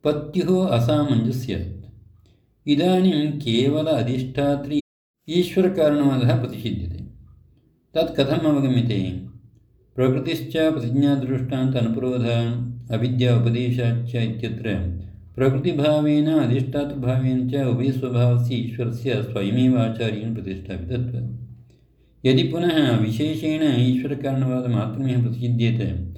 पत्युः असामञ्जस्यात्। इदानीं केवल अधिष्ठात्री ईश्वरकारणवादः प्रतिषिध्यते। तत् कथम् अवगम्यते? प्रकृतिश्च प्रतिज्ञादृष्टान्त अनुप्रोध अविद्या उपदेशाच्च इत्यत्र प्रकृतिभावेन अधिष्ठातृभावेन च उभयस्वभावस्य ईश्वरस्य स्वयमेव आचार्येण प्रतिष्ठापितत्वात्। यदि पुनः विशेषेण ईश्वरकारणवादमात्रमेव प्रतिषिध्येत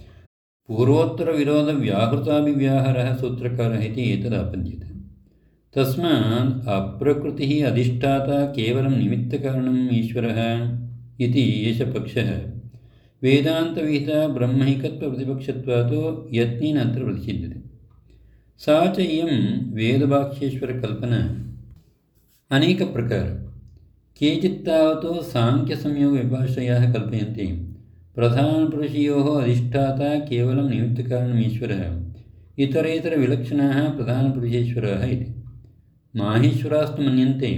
पूर्वोत्तरविरोधव्याहृताभिव्याहारः सूत्रकारः इति एतदापद्यते। तस्मात् अप्रकृतिः अधिष्ठाता केवलं निमित्तकारणम् ईश्वरः इति एष पक्षः वेदान्तविहिता ब्रह्मैकत्वप्रतिपक्षत्वात् यत्नेन अत्र प्रतिषिध्यते। सा च इयं वेदवाक्येश्वरकल्पना अनेकप्रकार। केचित् तावत् साङ्ख्यसंयोगविभाषयाः कल्पयन्ति प्रधानपुरुषयोः अधिष्ठाता केवलं निमित्तकारणम् ईश्वरः, इतरेतरविलक्षणाः प्रधानपुरुषेश्वराः इति। माहेश्वरास्तु मन्यन्ते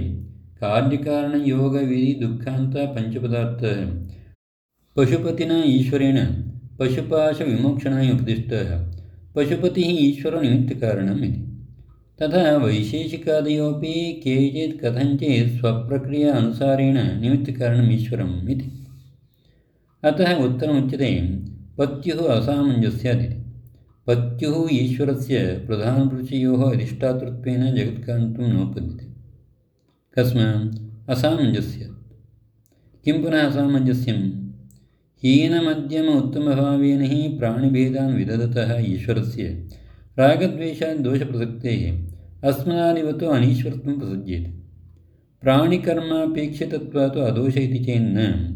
कार्यकारणयोगविधिदुःखान्त पञ्चपदार्थः पशुपतिना ईश्वरेण पशुपाशविमोक्षणाय उपदिष्टः, पशुपतिः ईश्वरनिमित्तकारणम् इति। तथा वैशेषिकादयोऽपि केचित् कथञ्चित् स्वप्रक्रिया अनुसारेण निमित्तकारणम् ईश्वरम् इति। अतः उत्तरमुच्यते पत्युः असामञ्जस्यादिति। पत्युः ईश्वरस्य प्रधानपुरुषयोः अधिष्ठातृत्वेन जगत्कारणत्वं नोपद्यते। कस्मात्? असामञ्जस्यात्। किं पुनः असामञ्जस्यम्? हीनमध्यम उत्तमभावेन हि प्राणिभेदान् विदधतः ईश्वरस्य रागद्वेषात् दोषप्रसक्तेः अस्मदादिवतो अनीश्वरत्वं प्रसज्येते। प्राणिकर्मापेक्षितत्वात् अदोष इति चेन्न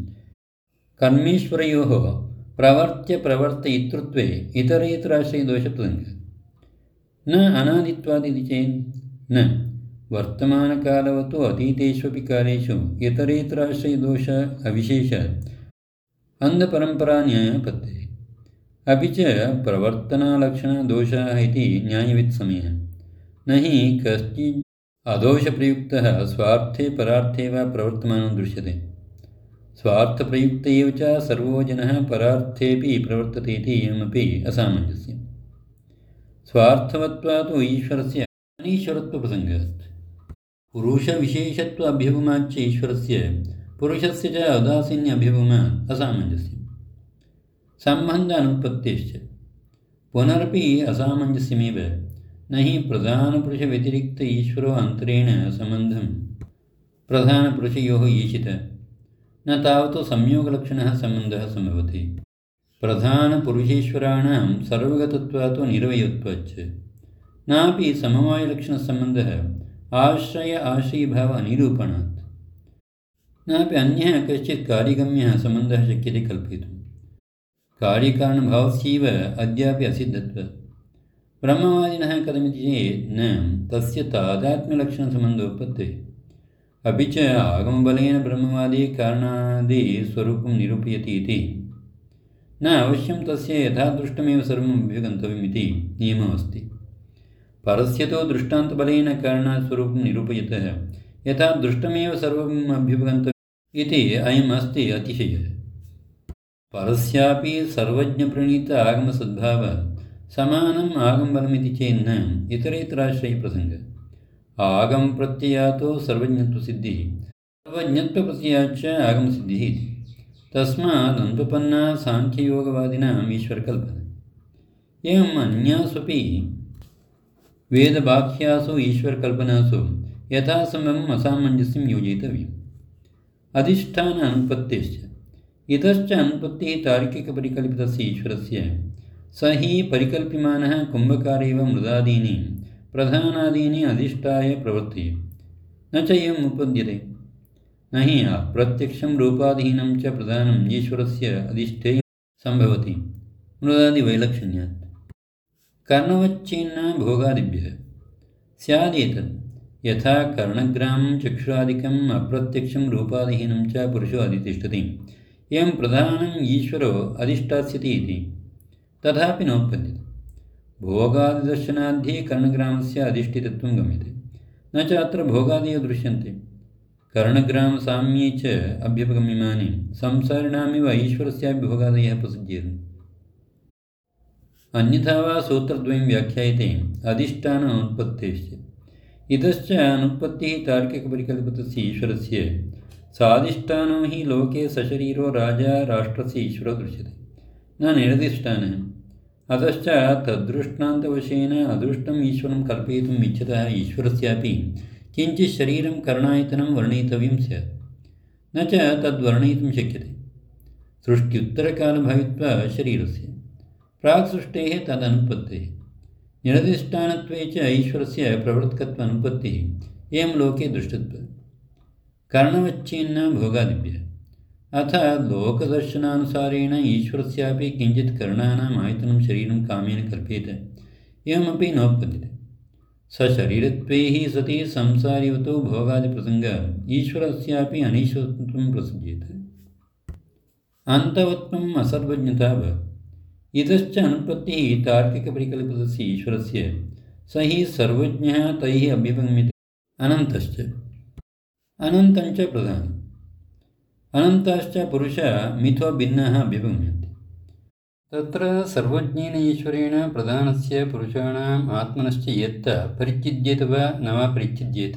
कर्मेश्वरयोः प्रवर्त्यप्रवर्तयितृत्वे इतरेतराश्रयदोषप्रसङ्गः। न अनादित्वादिति चेत् न वर्तमानकालवतो अतीतेष्वपि कालेषु इतरेतराश्रयदोष अविशेषात् अन्धपरम्परान्यायः पत्ते। अपि च प्रवर्तनालक्षणदोषाः इति न्यायवित्समयः। न हि कश्चित् अदोषप्रयुक्तः स्वार्थे परार्थे वा प्रवर्तमानो दृश्यते। स्वार्थप्रयुक्त एव च सर्वो जनः परार्थेऽपि प्रवर्तते इति एवमपि असामञ्जस्यम्। स्वार्थवत्वात् ईश्वरस्य अनीश्वरत्वप्रसङ्गात् पुरुषविशेषत्व अभ्युपमाच्च ईश्वरस्य पुरुषस्य च औदासीन्य अभ्युपमात् असामञ्जस्यम्। सम्बन्ध अनुत्पत्तेश्च पुनरपि असामञ्जस्यमेव। न हि प्रधानपुरुषव्यतिरिक्त ईश्वरो अन्तरेण सम्बन्धं प्रधानपुरुषयोः ईशित, न तावत् संयोगलक्षणः सम्बन्धः सम्भवति। प्रधानपुरुषेश्वराणां सर्वगतत्वात् निरवयत्वाच्च नापि समवायलक्षणसम्बन्धः आश्रय आश्रयीभाव अनिरूपणात्। नापि अन्यः कश्चित् कार्यगम्यः सम्बन्धः शक्यते कल्पयितुम्। कार्यकारणभावस्यैव अद्यापि असिद्धत्वात्। ब्रह्मवादिनः कथमिति चेत् न तस्य तादात्म्यलक्षणसम्बन्धोत्पत्तिः, अपि च आगमबलेन ब्रह्मवादी कारणादिस्वरूपं निरूपयति इति न अवश्यं तस्य यथादृष्टमेव सर्वम् अभ्युगन्तव्यमिति नियमो अस्ति। परस्य तु दृष्टान्तबलेन कारणात्स्वरूपं निरूपयतः यथा दृष्टमेव सर्वम् अभ्युपगन्तव्यम् इति अयम् अस्ति अतिशयः। परस्यापि सर्वज्ञप्रणीत आगमसद्भावः समानम् आगमबलमिति चेन्न इतरेतराश्रयप्रसङ्गः। आगमप्रत्ययातो सर्वज्ञत्वसिद्धिः, सर्वज्ञत्वप्रत्ययाच्च आगमसिद्धिः इति। तस्मात् अनुपपन्ना साङ्ख्ययोगवादिनाम् ईश्वरकल्पना। एवम् अन्यास्वपि वेदवाक्यासु ईश्वरकल्पनासु यथासम्भवम् असामञ्जस्यं योजयितव्यम्। अधिष्ठान अनुपत्तेश्च इतश्च अनुपत्तिः तार्किकपरिकल्पितस्य ईश्वरस्य स हि परिकल्प्यमानः कुम्भकारेव मृदादीनि प्रधानादीनि अधिष्ठाय प्रवर्तते। न च एवम् उपपद्यते। न हि अप्रत्यक्षं रूपाधीनं च प्रधानम् ईश्वरस्य अधिष्ठे सम्भवति मृदादिवैलक्षण्यात्। कर्णवच्चेन्न भोगादिभ्यः स्यादेतत् यथा कर्णग्रामं चक्षुरादिकम् अप्रत्यक्षं रूपाधीनं च पुरुषो अधितिष्ठति, एवं प्रधानम् ईश्वरो अधिष्ठास्यति इति। तथापि नोत्पद्यते। भोगादिदर्शनाध्ये कर्णग्रामस्य अधिष्ठितत्वं गम्यते, न च अत्र भोगादयो दृश्यन्ते। कर्णग्रामसाम्ये च अभ्युपगम्यमाने संसारिणामेव ईश्वरस्यापि भोगादयः प्रसज्येरन्। अन्यथा वा सूत्रद्वयं व्याख्यायते अधिष्ठानोत्पत्तेश्च। इतश्च अनुत्पत्तिः तार्किकपरिकल्पितस्य ईश्वरस्य साधिष्ठानो हि लोके सशरीरो राजा राष्ट्रस्य ईश्वरो दृश्यते, न निरधिष्ठानः। अतश्च तद्दृष्टान्तवशेन अदृष्टम् ईश्वरं कल्पयितुम् इच्छतः ईश्वरस्यापि किञ्चित् शरीरं करणायतनं वर्णयितव्यं स्यात्, न च तद्वर्णयितुं शक्यते। सृष्ट्युत्तरकालभावित्वा शरीरस्य प्राक्सृष्टेः तदनुत्पत्तेः निरधिष्ठानत्वे च ईश्वरस्य प्रवर्तकत्वानुपत्तिः एवं लोके दृष्टत्वात् करणवच्छिन्ना भोगादिभ्यः। अथ लोकदर्शनानुसारेण ईश्वरस्यापि किञ्चित् करणानाम् आयतनं शरीरं कामेन कल्प्येत, एवमपि नोत्पद्यते। सशरीरत्वे हि सति संसारिवतो भोगादिप्रसङ्गः ईश्वरस्यापि अनीश्वरत्वं प्रसज्येत। अन्तवत्वम् असर्वज्ञता भवति। इतश्च अनुत्पत्तिः तार्किकपरिकल्पितस्य ईश्वरस्य स हि सर्वज्ञः तैः अभ्युपगम्यते। अनन्तश्च अनन्तञ्च प्रधानम्। अनन्ताश्च पुरुषः मिथो भिन्नाः अभ्युपगम्यन्ते। तत्र सर्वज्ञेन ईश्वरेण प्रधानस्य पुरुषाणाम् आत्मनश्च यत् परिच्छिद्येत वा न वा परिच्छिद्येत,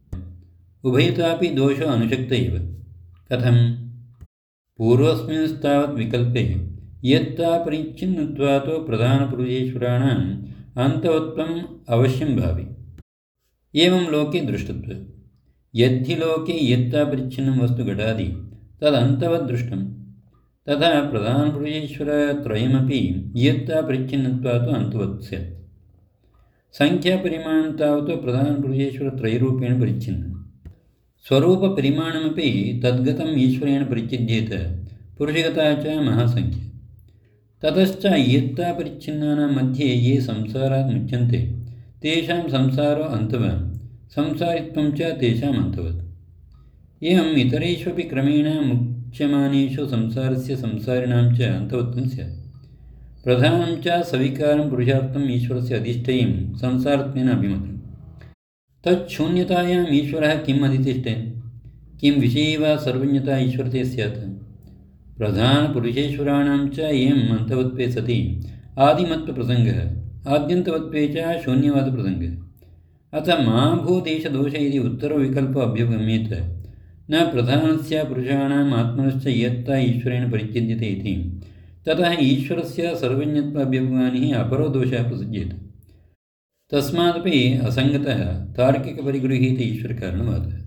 उभयतापि दोषो अनुशक्त एव। कथम्? पूर्वस्मिंस्तावत् विकल्पे यत्ता परिच्छिन्नत्वात् प्रधानपुरुषेश्वराणाम् अन्तवत्वम् अवश्यं भावि, एवं लोके दृष्टत्वात्। यद्धि लोके यत्ता परिच्छिन्नं वस्तु घटादि तदन्तवद्दृष्टं, तथा प्रधानपुरुषेश्वरत्रयमपि यत्ता परिच्छिन्नत्वात् अन्तवत् स्यात्। संख्यापरिमाणं तावत् प्रधानपुरुषेश्वरत्रयरूपेण परिच्छिन्नं, स्वरूपपरिमाणमपि तद्गतम् ईश्वरेण परिच्छिद्येत, पुरुषगता च महासंख्या। ततश्च यत्ता परिच्छिन्नानां मध्ये ये संसारात् मुच्यन्ते तेषां संसारो अन्तवान्, संसारित्वं च तेषाम् अन्तवत्। एवम् इतरेष्वपि क्रमेण मुच्यमानेषु संसारस्य संसारिणां च अन्तवत्वं स्यात्। प्रधानं च सविकारं पुरुषार्थम् ईश्वरस्य अधिष्ठेयं संसारत्वेन अभिमतम्। तच्छून्यतायाम् ईश्वरः किम् अधितिष्ठेत्? किं विषये वा सर्वज्ञता ईश्वरते स्यात्? प्रधानपुरुषेश्वराणां च एवम् अन्तवत्वे सति आदिमत्वप्रसङ्गः, आद्यन्तवत्वे च शून्यवादप्रसङ्गः। अथ मा भूदेशदोष इति उत्तरविकल्पो अभ्युपगम्येत। न प्रधानस्य पुरुषाणाम् आत्मनश्च यत्ता ईश्वरेण परिच्छिद्यते इति, ततः ईश्वरस्य सर्वज्ञत्वाभ्युपगानिः अपरो दोषः प्रसज्येत। तस्मादपि असङ्गतः तार्किकपरिगृहीत ईश्वरकारणवादः।